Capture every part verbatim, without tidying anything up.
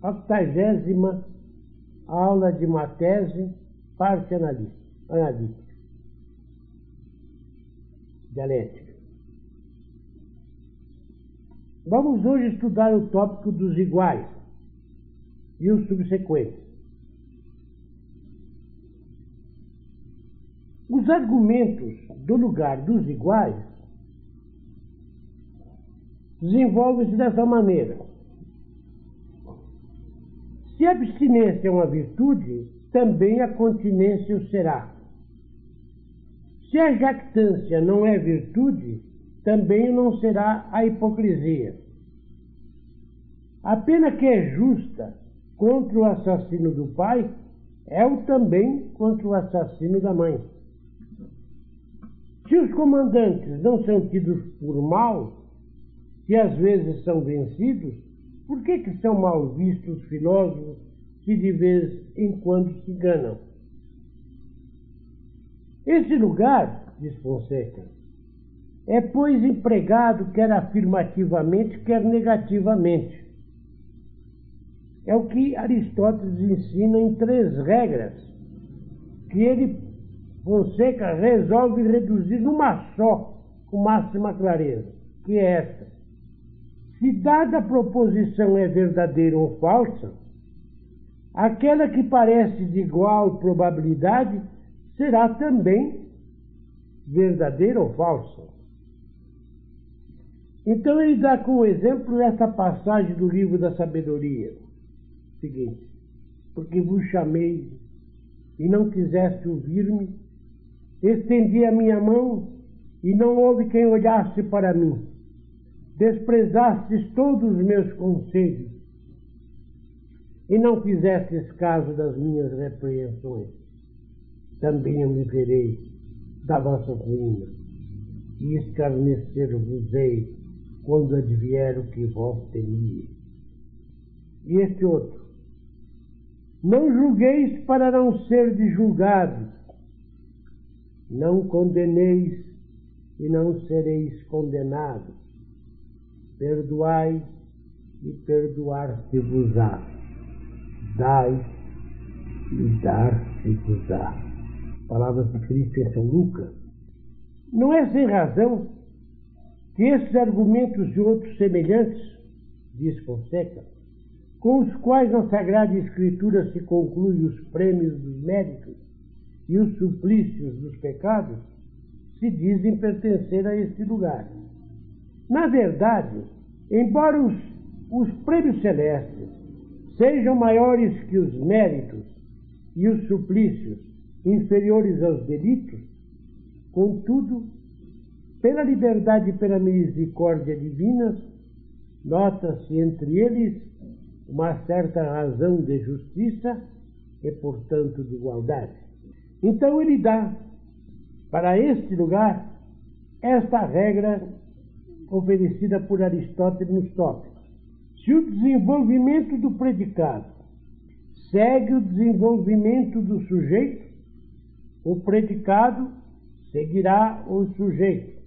octagésima aula de uma tese, parte analítica, dialética. Vamos hoje estudar o tópico dos iguais e os subsequentes. Os argumentos do lugar dos iguais desenvolvem-se dessa maneira. Se a abstinência é uma virtude, também a continência o será. Se a jactância não é virtude, também não será a hipocrisia. A pena que é justa contra o assassino do pai é o também contra o assassino da mãe. Se os comandantes não são tidos por maus, se às vezes são vencidos, por que que são mal vistos os filósofos se de vez em quando se enganam? Esse lugar, diz Fonseca, é, pois, empregado quer afirmativamente, quer negativamente. É o que Aristóteles ensina em três regras, que ele, Fonseca, resolve reduzir numa só, com máxima clareza, que é esta. Se dada a proposição é verdadeira ou falsa, aquela que parece de igual probabilidade será também verdadeira ou falsa. Então ele dá como exemplo esta passagem do livro da sabedoria. Seguinte: porque vos chamei e não quiseste ouvir-me, estendi a minha mão e não houve quem olhasse para mim. Desprezastes todos os meus conselhos e não fizestes caso das minhas repreensões. Também eu me verei da vossa ruína e escarnecer-vos-ei quando advier o que vós temíeis. E este outro: não julgueis para não serdes julgados, não condeneis e não sereis condenados. Perdoai e perdoar-se-vos-á. Dai e dar-se-vos-á. Palavras de Cristo em São Lucas. Não é sem razão que esses argumentos e outros semelhantes, diz Fonseca, com os quais na Sagrada Escritura se conclui os prêmios dos méritos e os suplícios dos pecados, se dizem pertencer a este lugar. Na verdade, embora os, os prêmios celestes sejam maiores que os méritos e os suplícios inferiores aos delitos, contudo, pela liberdade e pela misericórdia divinas, nota-se entre eles uma certa razão de justiça e, portanto, de igualdade. Então ele dá para este lugar esta regra oferecida por Aristóteles nos tópicos. Se o desenvolvimento do predicado segue o desenvolvimento do sujeito, o predicado seguirá o sujeito.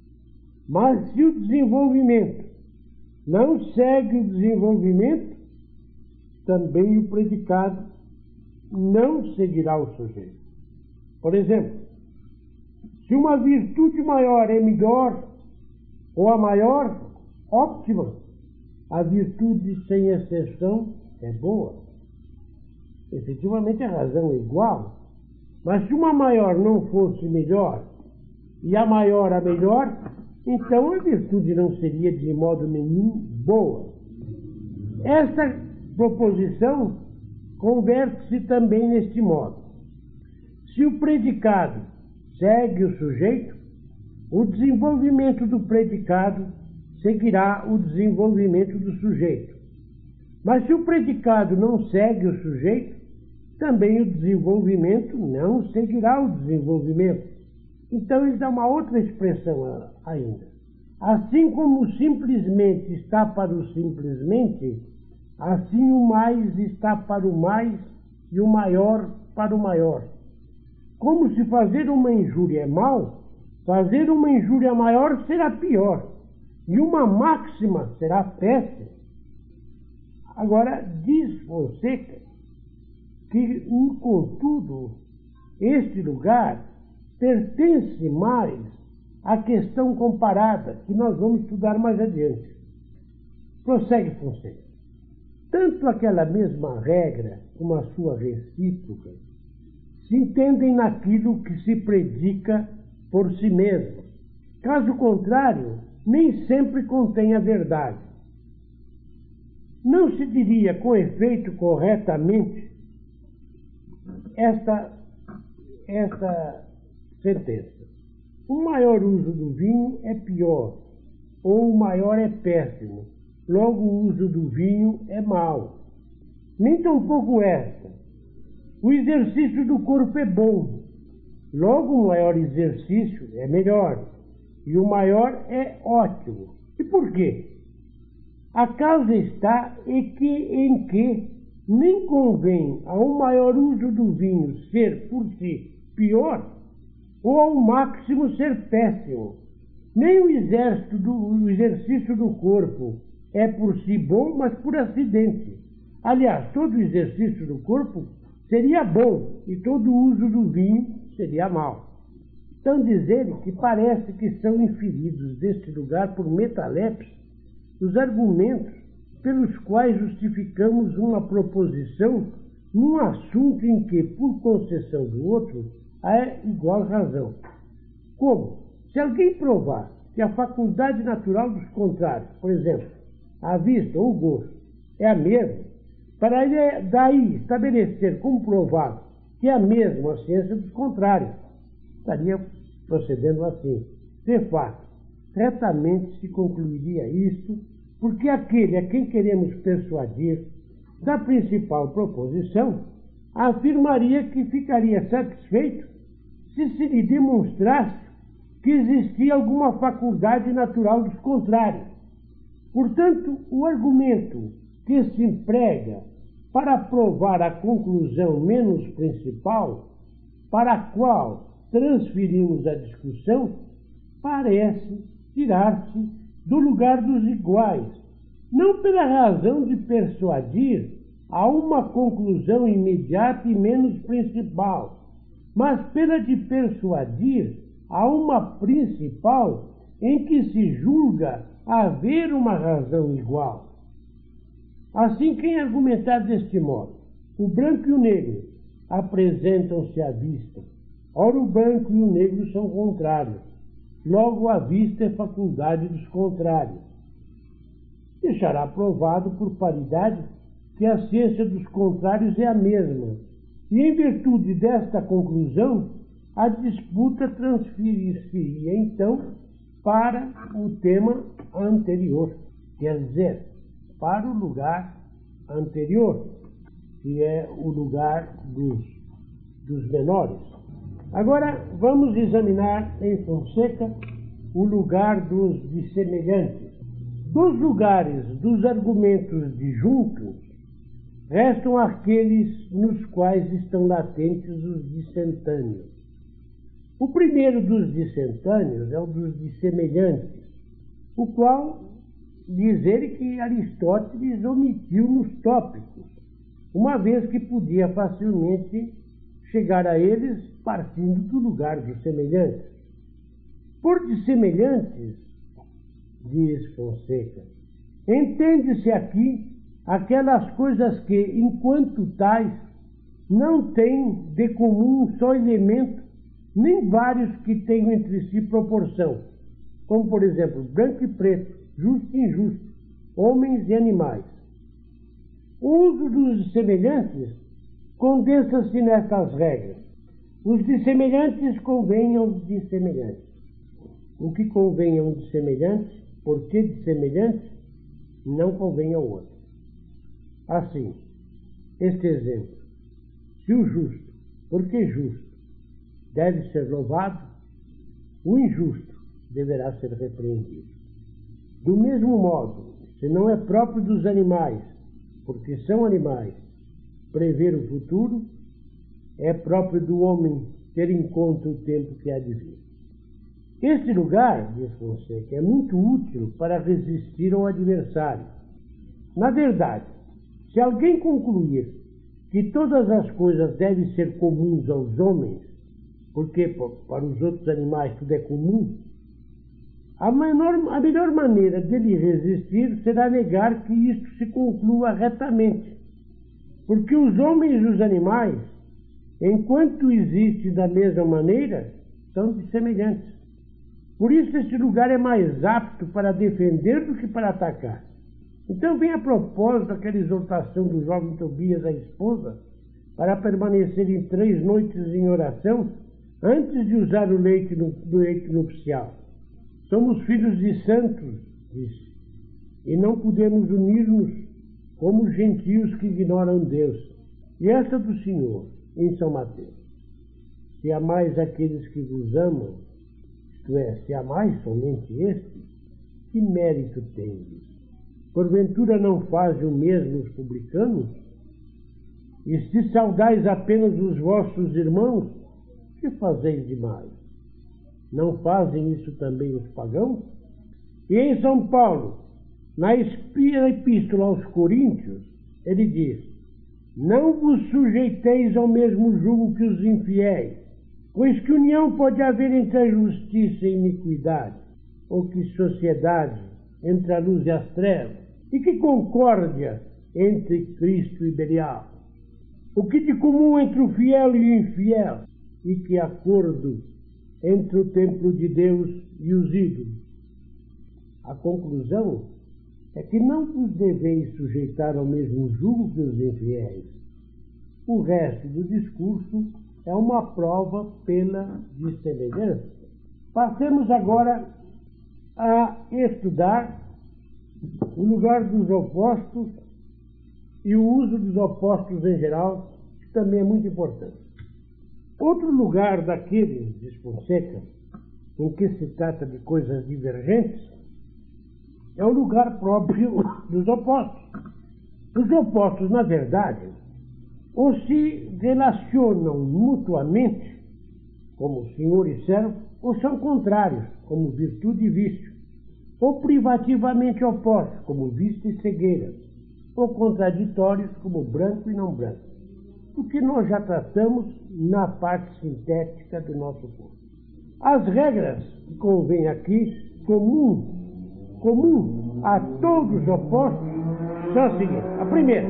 Mas se o desenvolvimento não segue o desenvolvimento, também o predicado não seguirá o sujeito. Por exemplo, se uma virtude maior é melhor ou a maior, óptima, a virtude, sem exceção, é boa. Efetivamente, a razão é igual. Mas se uma maior não fosse melhor e a maior a melhor, então a virtude não seria de modo nenhum boa. Esta proposição converte-se também neste modo. Se o predicado segue o sujeito, o desenvolvimento do predicado seguirá o desenvolvimento do sujeito. Mas se o predicado não segue o sujeito, também o desenvolvimento não seguirá o desenvolvimento. Então ele dá uma outra expressão ainda. Assim como o simplesmente está para o simplesmente, assim o mais está para o mais e o maior para o maior. Como se fazer uma injúria é mal, fazer uma injúria maior será pior, e uma máxima será péssima. Agora, diz Fonseca que, contudo, este lugar pertence mais à questão comparada, que nós vamos estudar mais adiante. Prossegue Fonseca. Tanto aquela mesma regra como a sua recíproca se entendem naquilo que se predica por si mesmo. Caso contrário, nem sempre contém a verdade. Não se diria com efeito corretamente esta, esta sentença. O maior uso do vinho é pior, ou o maior é péssimo. Logo, o uso do vinho é mau. Nem tampouco esta. O exercício do corpo é bom. Logo, o maior exercício é melhor. E o maior é ótimo. E por quê? A causa está em que, em que nem convém ao maior uso do vinho ser por si pior, ou ao máximo ser péssimo. Nem o, exército do, o exercício do corpo é por si bom, mas por acidente. Aliás, todo exercício do corpo seria bom e todo uso do vinho seria mau. Então dizer que parece que são inferidos deste lugar por Metalepse os argumentos pelos quais justificamos uma proposição num assunto em que, por concessão do outro, há igual razão. Como? Se alguém provar que a faculdade natural dos contrários, por exemplo, a vista ou o gosto, é a mesma, para ele daí estabelecer como provado que é a mesma a ciência dos contrários, estaria procedendo assim. De fato, retamente se concluiria isto, porque aquele a quem queremos persuadir da principal proposição afirmaria que ficaria satisfeito se se lhe demonstrasse que existia alguma faculdade natural dos contrários. Portanto, o argumento que se emprega para provar a conclusão menos principal, para a qual transferimos a discussão, parece tirar-se do lugar dos iguais, não pela razão de persuadir a uma conclusão imediata e menos principal, mas pela de persuadir a uma principal em que se julga haver uma razão igual. Assim, quem argumentar deste modo, o branco e o negro apresentam-se à vista. Ora, o branco e o negro são contrários. Logo, a vista é faculdade dos contrários. Deixará provado por paridade que a ciência dos contrários é a mesma. E, em virtude desta conclusão, a disputa transferiria, então, para o tema anterior. Quer dizer, para o lugar anterior, que é o lugar dos, dos menores. Agora, vamos examinar em Fonseca o lugar dos dissemelhantes. Dos lugares dos argumentos disjuntos, restam aqueles nos quais estão latentes os dissentâneos. O primeiro dos dissentâneos é o dos dissemelhantes, o qual diz ele que Aristóteles omitiu nos tópicos, uma vez que podia facilmente chegar a eles partindo do lugar dos semelhantes. Por dissemelhantes, diz Fonseca, entende-se aqui aquelas coisas que, enquanto tais, não têm de comum um só elemento, nem vários que tenham entre si proporção, como, por exemplo, branco e preto, justo e injusto, homens e animais. O uso dos dissemelhantes condensa-se nestas regras. Os dissemelhantes convêm aos dissemelhantes. O que convém a um dissemelhante, por que dissemelhante, não convém ao outro. Assim, este exemplo. Se o justo, porque justo, deve ser louvado, o injusto deverá ser repreendido. Do mesmo modo, se não é próprio dos animais, porque são animais, prever o futuro, é próprio do homem ter em conta o tempo que há de vir. Este lugar, diz Fonseca, é muito útil para resistir ao adversário. Na verdade, Se alguém concluir que todas as coisas devem ser comuns aos homens, porque para os outros animais tudo é comum, a, menor, a melhor maneira dele resistir será negar que isto se conclua retamente. Porque os homens e os animais, enquanto existem da mesma maneira, são semelhantes. Por isso esse lugar é mais apto para defender do que para atacar. Então vem a propósito aquela exortação do jovem Tobias à esposa para permanecerem três noites em oração antes de usar o leite, do leite nupcial. Somos filhos de santos, disse, e não podemos unir-nos como os gentios que ignoram Deus. E esta do Senhor, em São Mateus: se amais aqueles que vos amam, isto é, se amais somente estes, que mérito tendes? Porventura não fazem o mesmo os publicanos? E se saudais apenas os vossos irmãos, que fazeis demais? Não fazem isso também os pagãos? E em São Paulo, na Epístola aos Coríntios, ele diz: não vos sujeiteis ao mesmo jugo que os infiéis, pois que união pode haver entre a justiça e a iniquidade, ou que sociedade entre a luz e as trevas, e que concórdia entre Cristo e Belial? O que de comum entre o fiel e o infiel, e que acordo entre o templo de Deus e os ídolos? A conclusão é que não vos deveis sujeitar ao mesmo jugo que os infiéis. O resto do discurso é uma prova pela dissemelhança. Passemos agora a estudar o lugar dos opostos e o uso dos opostos em geral, que também é muito importante. Outro lugar daquele, diz Fonseca, em que se trata de coisas divergentes, é o lugar próprio dos opostos. Os opostos, na verdade, ou se relacionam mutuamente, como senhor e servo, ou são contrários, como virtude e vício, ou privativamente opostos, como vista e cegueira, ou contraditórios, como branco e não branco, o que nós já tratamos na parte sintética do nosso curso. As regras que convém aqui, comum, comum a todos os opostos, são as seguintes. A primeira: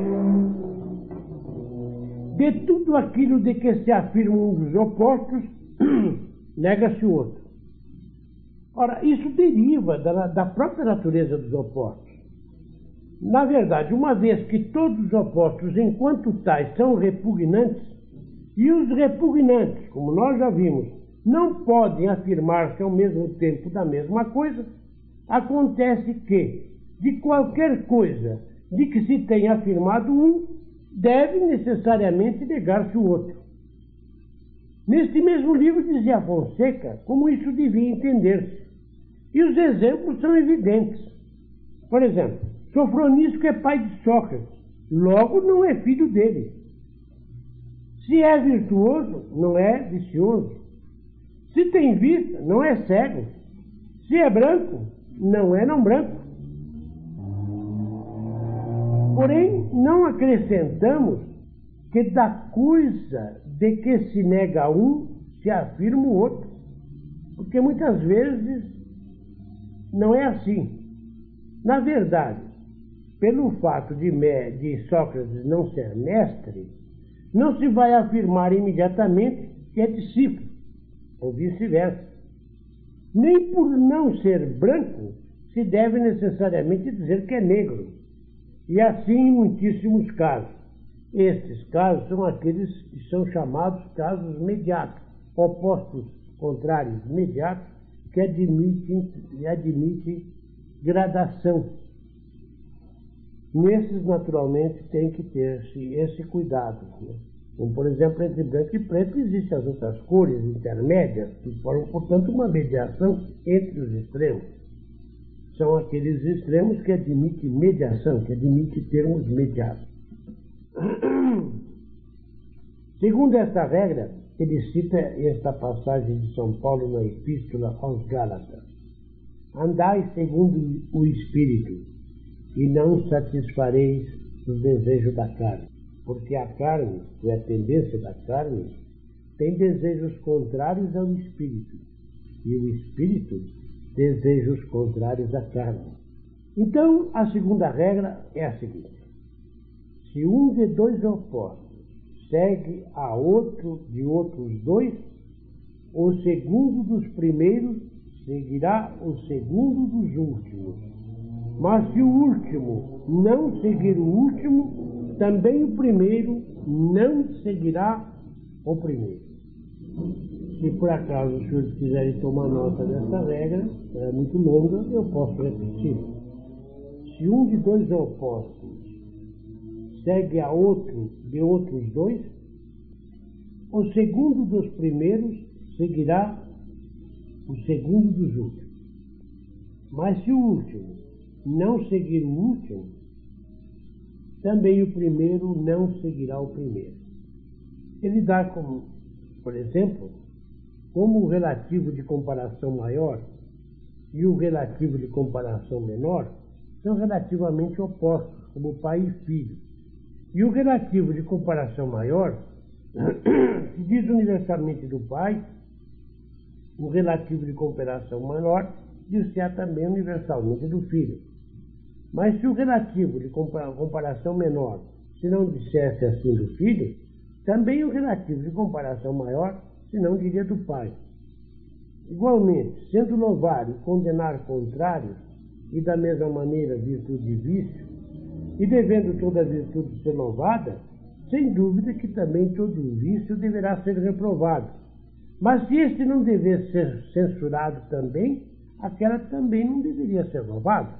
de tudo aquilo de que se afirma um dos opostos, nega-se o outro. Ora, isso deriva da, da própria natureza dos opostos. Na verdade, uma vez que todos os opostos, enquanto tais, são repugnantes, e os repugnantes, como nós já vimos, não podem afirmar-se ao mesmo tempo da mesma coisa, acontece que, de qualquer coisa de que se tenha afirmado um, deve necessariamente negar-se o outro. Neste mesmo livro dizia Fonseca como isso devia entender-se. E os exemplos são evidentes. Por exemplo, Sofronísco é pai de Sócrates, logo não é filho dele. Se é virtuoso, não é vicioso. Se tem vista, não é cego. Se é branco, não é não branco. Porém, não acrescentamos que da coisa de que se nega um, se afirma o outro. Porque muitas vezes não é assim. Na verdade, pelo fato de, de Sócrates não ser mestre, não se vai afirmar imediatamente que é discípulo, ou vice-versa. Nem por não ser branco se deve necessariamente dizer que é negro. E assim em muitíssimos casos. Estes casos são aqueles que são chamados casos mediatos, opostos contrários mediatos, que admitem, admitem gradação. Nesses, naturalmente, tem que ter-se esse cuidado. Né? Como, por exemplo, entre branco e preto existem as outras cores intermédias, que formam, portanto, uma mediação entre os extremos. São aqueles extremos que admitem mediação, que admitem termos mediados. Segundo esta regra, ele cita esta passagem de São Paulo na Epístola aos Gálatas: andai segundo o Espírito, e não satisfareis dos desejos da carne. Porque a carne, que é a tendência da carne, tem desejos contrários ao espírito. E o espírito, desejos contrários à carne. Então, a segunda regra é a seguinte: se um de dois opostos segue a outro de outros dois, o segundo dos primeiros seguirá o segundo dos últimos. Mas se o último não seguir o último, também o primeiro não seguirá o primeiro. Se por acaso os senhores quiserem tomar nota dessa regra, é muito longa, eu posso repetir. Se um de dois opostos segue a outro de outros dois, o segundo dos primeiros seguirá o segundo dos últimos. Mas se o último não seguir o último, também o primeiro não seguirá o primeiro. Ele dá como, por exemplo, como o relativo de comparação maior e o relativo de comparação menor são relativamente opostos, como pai e filho. E o relativo de comparação maior se diz universalmente do pai, o relativo de comparação menor dir-se-á também universalmente do filho. Mas se o relativo de comparação menor se não dissesse assim do filho, também o relativo de comparação maior se não diria do pai. Igualmente, sendo louvar e condenar contrários, e da mesma maneira virtude e vício, e devendo toda virtude ser louvada, sem dúvida que também todo vício deverá ser reprovado. Mas se este não dever ser censurado também, aquela também não deveria ser louvada.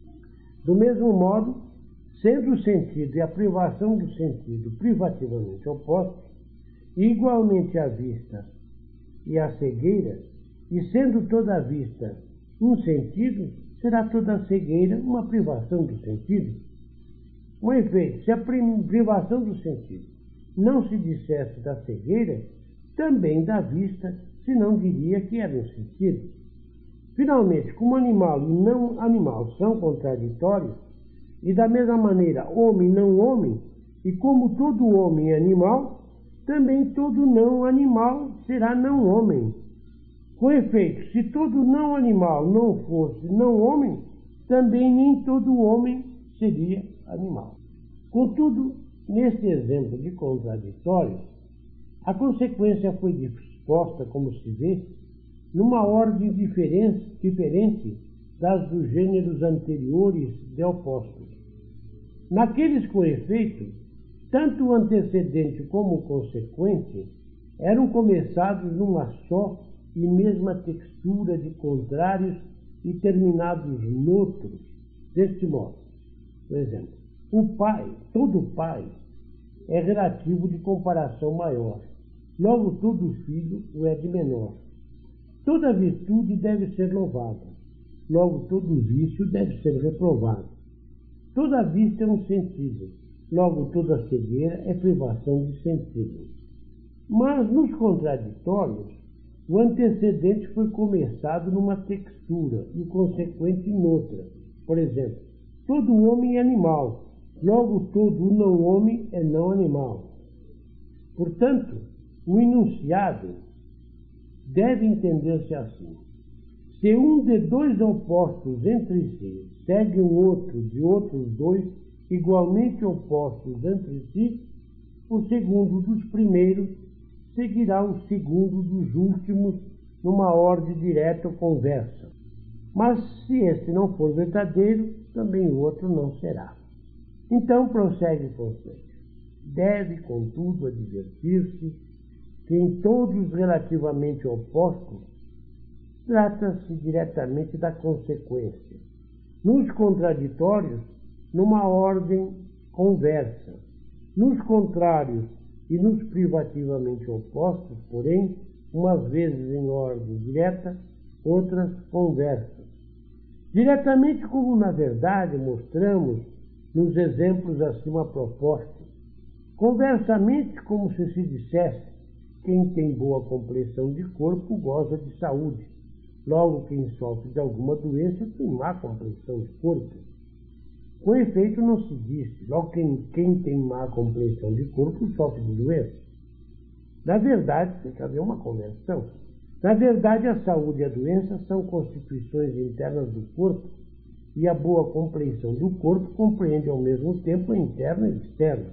Do mesmo modo, sendo o sentido e a privação do sentido privativamente opostos, e igualmente a vista e a cegueira, e sendo toda a vista um sentido, será toda a cegueira uma privação do sentido. Com efeito, se a privação do sentido não se dissesse da cegueira, também da vista se não diria que era um sentido. Finalmente, como animal e não animal são contraditórios, e da mesma maneira homem e não homem, e como todo homem é animal, também todo não animal será não homem. Com efeito, se todo não animal não fosse não homem, também nem todo homem seria animal. Contudo, neste exemplo de contraditórios, a consequência foi disposta, como se vê, numa ordem diferente das dos gêneros anteriores de opostos. Naqueles com efeito, tanto o antecedente como o consequente eram começados numa só e mesma textura de contrários e terminados noutros, deste modo. Por exemplo, o pai, todo pai, é relativo de comparação maior, logo todo filho o é de menor. Toda virtude deve ser louvada, logo todo vício deve ser reprovado. Toda vista é um sentido, logo toda cegueira é privação de sentido. Mas nos contraditórios, o antecedente foi começado numa textura e o consequente em outra. Por exemplo, todo homem é animal, logo todo não homem é não animal. Portanto, o enunciado deve entender-se assim: se um de dois opostos entre si segue o outro de outros dois igualmente opostos entre si, o segundo dos primeiros seguirá o segundo dos últimos numa ordem direta ou conversa. Mas se este não for verdadeiro, também o outro não será. Então prossegue o conselho. Deve, contudo, advertir-se que em todos relativamente opostos trata-se diretamente da consequência. Nos contraditórios, numa ordem conversa. Nos contrários e nos privativamente opostos, porém, umas vezes em ordem direta, outras conversas. Diretamente, como na verdade mostramos nos exemplos acima propostos. Conversamente, como se se dissesse: quem tem boa complexão de corpo goza de saúde. Logo, quem sofre de alguma doença tem má complexão de corpo. Com efeito, não se disse, logo quem, quem tem má compreensão de corpo sofre de doença. Na verdade, tem que haver uma conversão. Na verdade, a saúde e a doença são constituições internas do corpo, e a boa compreensão do corpo compreende ao mesmo tempo a interna e externa.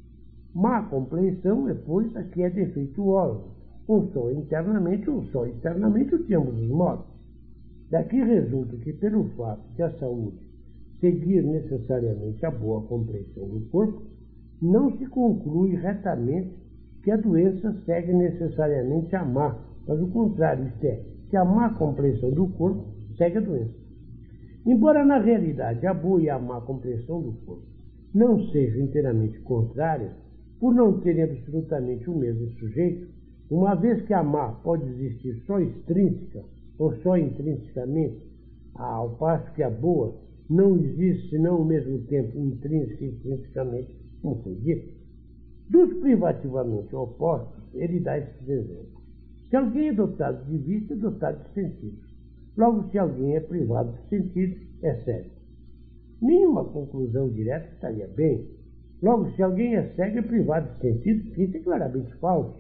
Má compreensão é, pois, a que é defeituosa, ou só internamente ou só externamente, ou de ambos os modos. Daqui resulta que, pelo fato de a saúde seguir necessariamente a boa compreensão do corpo, não se conclui retamente que a doença segue necessariamente a má, mas o contrário, isto é, que a má compreensão do corpo segue a doença. Embora na realidade a boa e a má compreensão do corpo não sejam inteiramente contrárias, por não terem absolutamente o mesmo sujeito, uma vez que a má pode existir só extrínseca ou só intrinsecamente, ao passo que a boa não existe senão ao mesmo tempo intrínseca e extrinsecamente, como foi dito. Dos privativamente opostos, ele dá esses exemplos. Se alguém é dotado de vista, é dotado de sentidos. Logo, se alguém é privado de sentidos, é cego. Nenhuma conclusão direta estaria bem. Logo, se alguém é cego, é privado de sentidos, isso é claramente falso.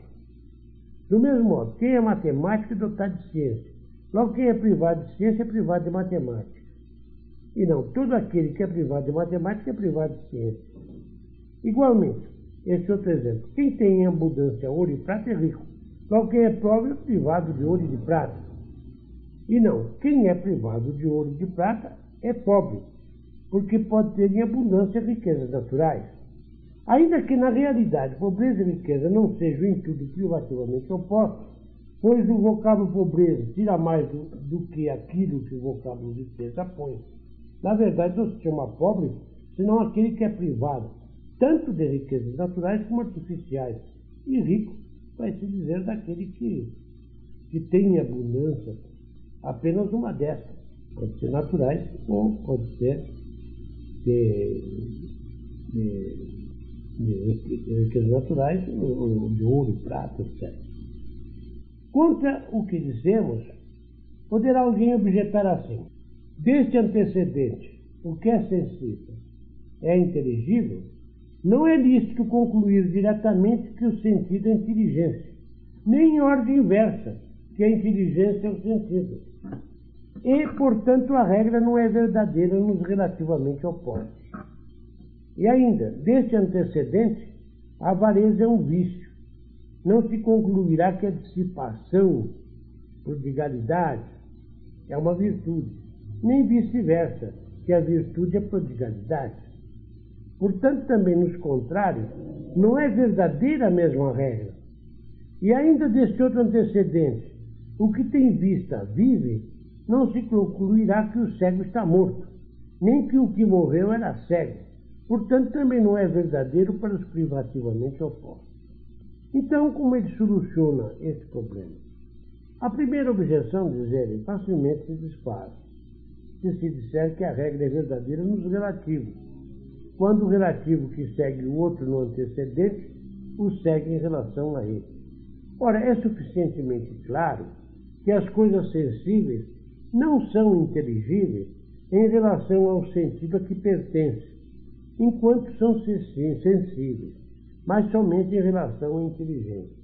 Do mesmo modo, quem é matemático é dotado de ciência. Logo, quem é privado de ciência é privado de matemática. E não, todo aquele que é privado de matemática é privado de ciência. Igualmente, esse outro exemplo. Quem tem em abundância ouro e prata é rico. Logo, quem é pobre é privado de ouro e de prata. E não, quem é privado de ouro e de prata é pobre, porque pode ter em abundância riquezas naturais. Ainda que na realidade pobreza e riqueza não sejam em tudo privativamente opostos, pois o vocábulo pobreza tira mais do, do que aquilo que o vocábulo riqueza põe. Na verdade, não se chama pobre, senão aquele que é privado, tanto de riquezas naturais como artificiais. E rico vai se dizer daquele que, que tem em abundância apenas uma dessas. Pode ser naturais ou pode ser de, de, de, de riquezas naturais, ou de ouro, prata, etcétera. Contra o que dissemos, poderá alguém objetar assim: deste antecedente, o que é sensível é inteligível, não é lícito concluir diretamente que o sentido é inteligência, nem em ordem inversa, que a inteligência é o sentido. E, portanto, a regra não é verdadeira nos relativamente opostos. E ainda, deste antecedente, a avareza é um vício. Não se concluirá que a dissipação, prodigalidade, é uma virtude, nem vice-versa, que a virtude é prodigalidade. Portanto, também nos contrários, não é verdadeira a mesma regra. E ainda deste outro antecedente, o que tem vista vive, não se concluirá que o cego está morto, nem que o que morreu era cego. Portanto, também não é verdadeiro para os privativamente opostos. Então, como ele soluciona esse problema? A primeira objeção, diz ele, facilmente se desfaz, se se disser que a regra é verdadeira nos relativos, quando o relativo que segue o outro no antecedente o segue em relação a ele. Ora, é suficientemente claro que as coisas sensíveis não são inteligíveis em relação ao sentido a que pertence, enquanto são sensíveis, mas somente em relação à inteligência.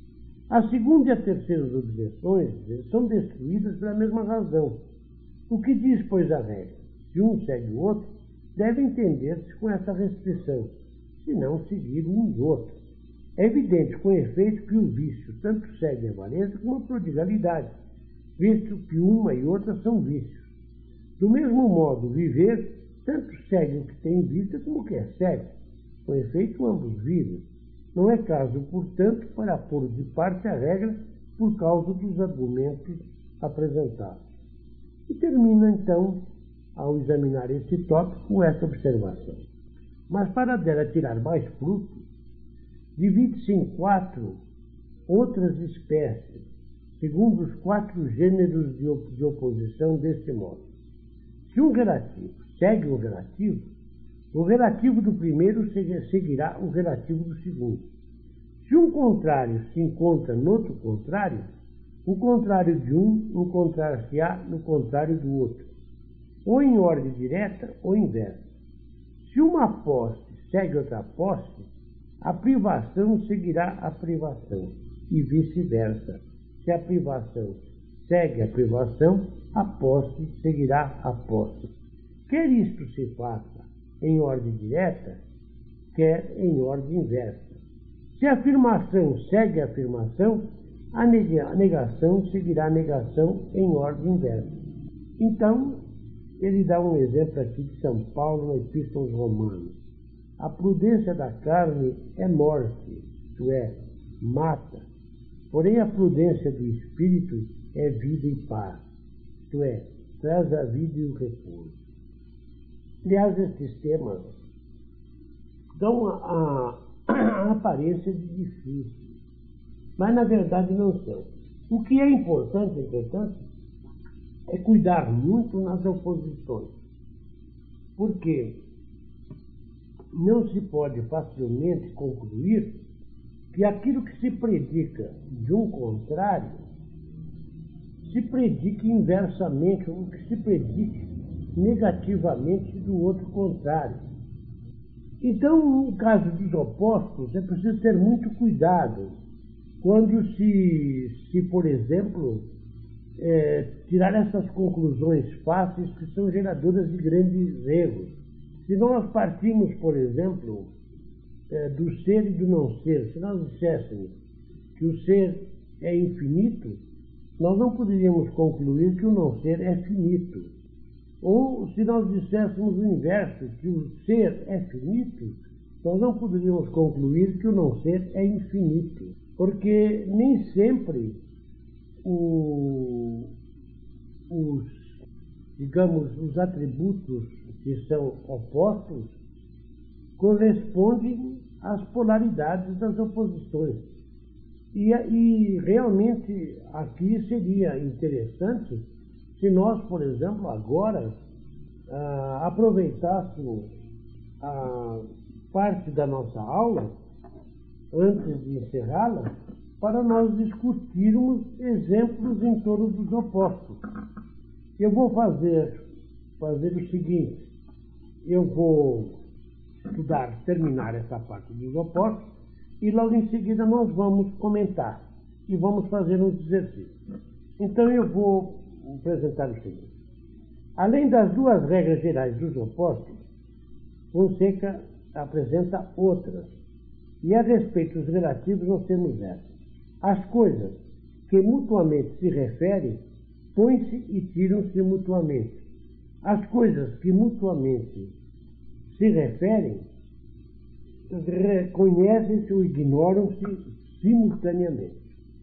A segunda e a terceira objeções são destruídas pela mesma razão. O que diz, pois, a regra? Se um segue o outro, deve entender-se com essa restrição, se não seguir um e outro. É evidente, com efeito, que o vício tanto segue a avareza como a prodigalidade, visto que uma e outra são vícios. Do mesmo modo, viver tanto segue o que tem vista como o que é cego. Com efeito, ambos vivem. Não é caso, portanto, para pôr de parte a regra por causa dos argumentos apresentados. E termina, então, ao examinar este tópico, com esta observação. Mas para dela tirar mais fruto, divide-se em quatro outras espécies, segundo os quatro gêneros de, op de oposição deste modo. Se um relativo segue o relativo, o relativo do primeiro seguirá o relativo do segundo. Se um contrário se encontra no outro contrário, o contrário de um encontrar-se-á no contrário do outro, ou em ordem direta ou inversa. Se uma posse segue outra posse, a privação seguirá a privação, e vice-versa. Se a privação segue a privação, a posse seguirá a posse. Quer isto se faça em ordem direta, quer em ordem inversa. Se a afirmação segue a afirmação, a negação seguirá a negação em ordem inversa. Então, ele dá um exemplo aqui de São Paulo na Epístola aos Romanos. A prudência da carne é morte, isto é, mata. Porém, a prudência do Espírito é vida e paz, isto é, traz a vida e o repouso. Aliás, esses temas dão a, a, a aparência de difícil, mas na verdade não são. O que é importante, entretanto, é cuidar muito nas oposições, porque não se pode facilmente concluir que aquilo que se predica de um contrário se predique inversamente, ou que se predique negativamente do outro contrário. Então, no caso dos opostos, é preciso ter muito cuidado quando se, se por exemplo, é, tirar essas conclusões fáceis que são geradoras de grandes erros. Se nós partimos, por exemplo, é, do ser e do não ser, se nós disséssemos que o ser é infinito, nós não poderíamos concluir que o não ser é finito. Ou se nós disséssemos o inverso, que o ser é finito, nós não poderíamos concluir que o não ser é infinito. Porque nem sempre o, os, digamos, os atributos que são opostos correspondem às polaridades das oposições. E, e realmente aqui seria interessante se nós, por exemplo, agora ah, aproveitássemos a parte da nossa aula, antes de encerrá-la, para nós discutirmos exemplos em torno dos opostos. Eu vou fazer, fazer o seguinte, eu vou estudar, terminar essa parte dos opostos, e logo em seguida nós vamos comentar e vamos fazer uns exercícios. Então eu vou apresentar o seguinte. Além das duas regras gerais dos opostos, Fonseca apresenta outras. E a respeito dos relativos nós temos essa. As coisas que mutuamente se referem, põem-se e tiram-se mutuamente. As coisas que mutuamente se referem, reconhecem-se ou ignoram-se simultaneamente.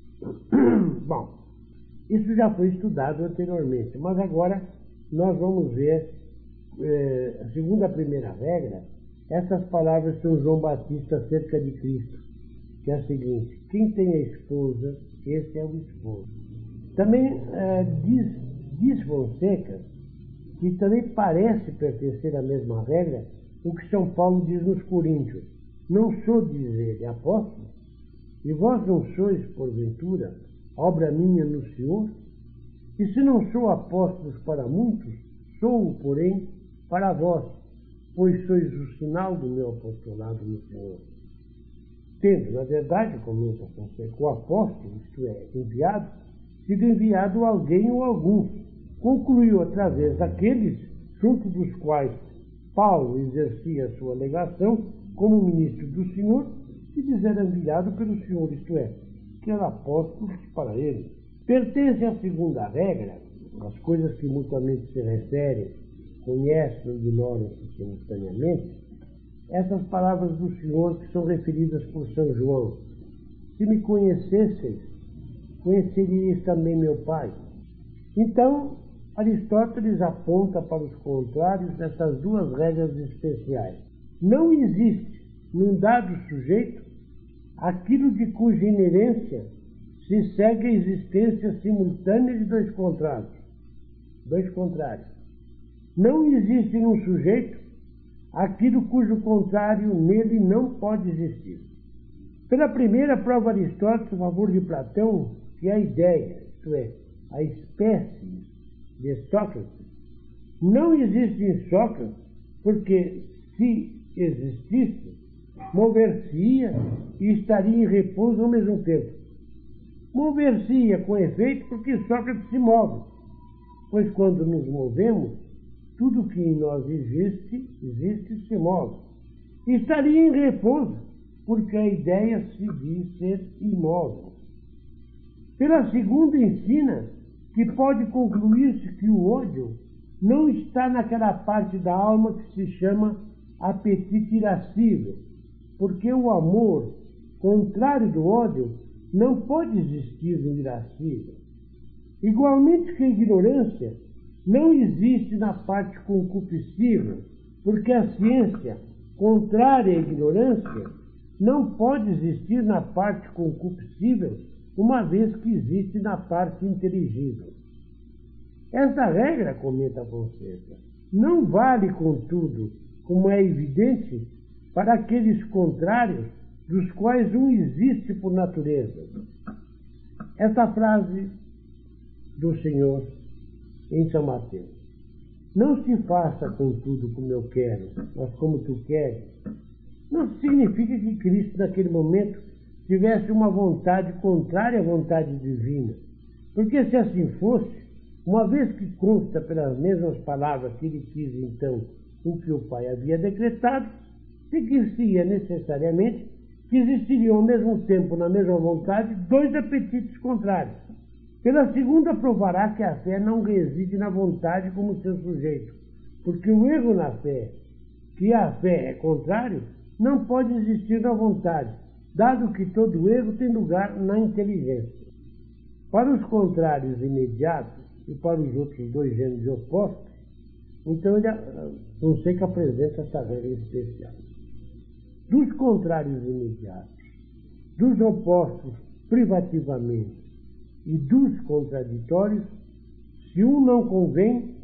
Bom, isso já foi estudado anteriormente, mas agora nós vamos ver, eh, segundo a primeira regra, essas palavras de São João Batista acerca de Cristo, que é a seguinte: quem tem a esposa, esse é o esposo. Também eh, diz, diz Fonseca, que também parece pertencer à mesma regra, o que São Paulo diz nos Coríntios: não sou, diz ele, apóstolo, e vós não sois, porventura, obra minha no Senhor? E se não sou apóstolo para muitos, sou, porém, para vós, pois sois o sinal do meu apostolado no Senhor. Tendo, na verdade, comenta Fonseca, o apóstolo, isto é, enviado, sido enviado a alguém ou alguns, concluiu através daqueles junto dos quais Paulo exercia a sua legação como ministro do Senhor, e lhes era enviado pelo Senhor, isto é, que era apóstolo para ele. Pertence à segunda regra, as coisas que mutuamente se referem, conhecem ou ignoram-se simultaneamente, essas palavras do Senhor que são referidas por São João: se me conhecesseis, conheceríeis também meu Pai. Então, Aristóteles aponta para os contrários dessas duas regras especiais. Não existe, num dado sujeito, aquilo de cuja inerência se segue a existência simultânea de dois contrários. Dois contrários. Não existe num sujeito aquilo cujo contrário nele não pode existir. Pela primeira, prova Aristóteles a favor de Platão que a ideia, isto é, a espécie de Sócrates, não existe em Sócrates, porque se existisse, mover-se-ia e estaria em repouso ao mesmo tempo. Mover-se-ia com efeito porque Sócrates se move, pois quando nos movemos, tudo que em nós existe, existe se move. E estaria em repouso, porque a ideia se diz ser imóvel. Pela segunda, ensina que pode concluir-se que o ódio não está naquela parte da alma que se chama apetite irascível, porque o amor, contrário do ódio, não pode existir no irascível. Igualmente que a ignorância não existe na parte concupiscível, porque a ciência, contrária à ignorância, não pode existir na parte concupiscível, uma vez que existe na parte inteligível. Esta regra, comenta Fonseca, não vale, contudo, como é evidente, para aqueles contrários dos quais um existe por natureza. Esta frase do Senhor em São Mateus: não se faça contudo como eu quero, mas como tu queres, não significa que Cristo, naquele momento, tivesse uma vontade contrária à vontade divina. Porque se assim fosse, uma vez que consta pelas mesmas palavras que ele quis então o que o Pai havia decretado, seguir-se-ia necessariamente que existiriam ao mesmo tempo, na mesma vontade, dois apetites contrários. Pela segunda, provará que a fé não reside na vontade como seu sujeito, porque o erro na fé, que a fé é contrário, não pode existir na vontade, dado que todo erro tem lugar na inteligência. Para os contrários imediatos e para os outros dois gêneros opostos, então ele, Fonseca apresenta essa regra especial. Dos contrários imediatos, dos opostos privativamente e dos contraditórios, se um não convém,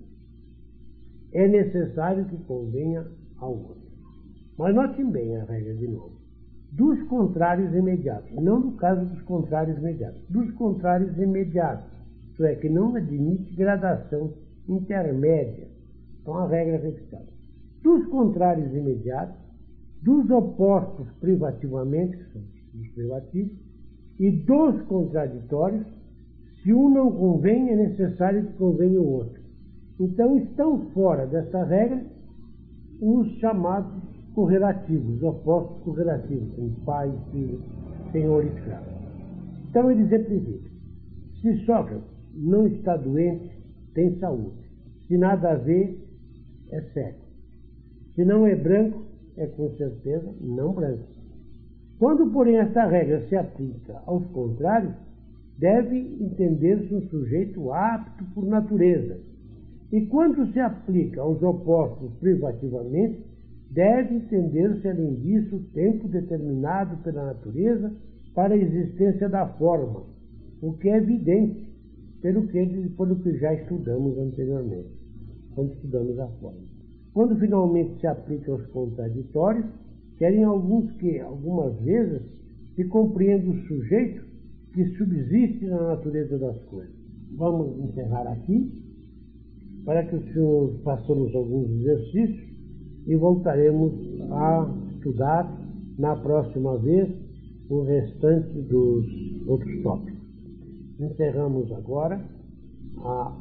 é necessário que convenha ao outro. Mas notem bem a regra de novo. Dos contrários imediatos, não no caso dos contrários imediatos, dos contrários imediatos, isto é, que não admite gradação intermédia. Então a regra é fixada. Dos contrários imediatos, dos opostos privativamente, que são os privativos, e dos contraditórios, se um não convém, é necessário que convenha o outro. Então estão fora dessa regra os chamados correlativos, os opostos correlativos, como pai, filho, senhor e escravo. Então ele exemplifica: se Sócrates não está doente, tem saúde. Se nada vê, é cego. Se não é branco, é com certeza não branco. Quando, porém, esta regra se aplica aos contrários, deve entender-se um sujeito apto por natureza. E quando se aplica aos opostos privativamente, deve entender-se, além disso, o tempo determinado pela natureza para a existência da forma, o que é evidente pelo que, pelo que já estudamos anteriormente, quando estudamos a forma. Quando finalmente se aplica aos contraditórios, querem alguns que, algumas vezes, se compreende o sujeito que subsiste na natureza das coisas. Vamos encerrar aqui, para que o senhor façamos alguns exercícios e voltaremos a estudar na próxima vez o restante dos outros tópicos. Encerramos agora a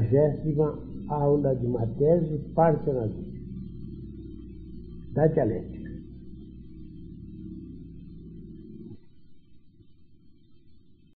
octagésima aula de Matese, parte analítica da dialética.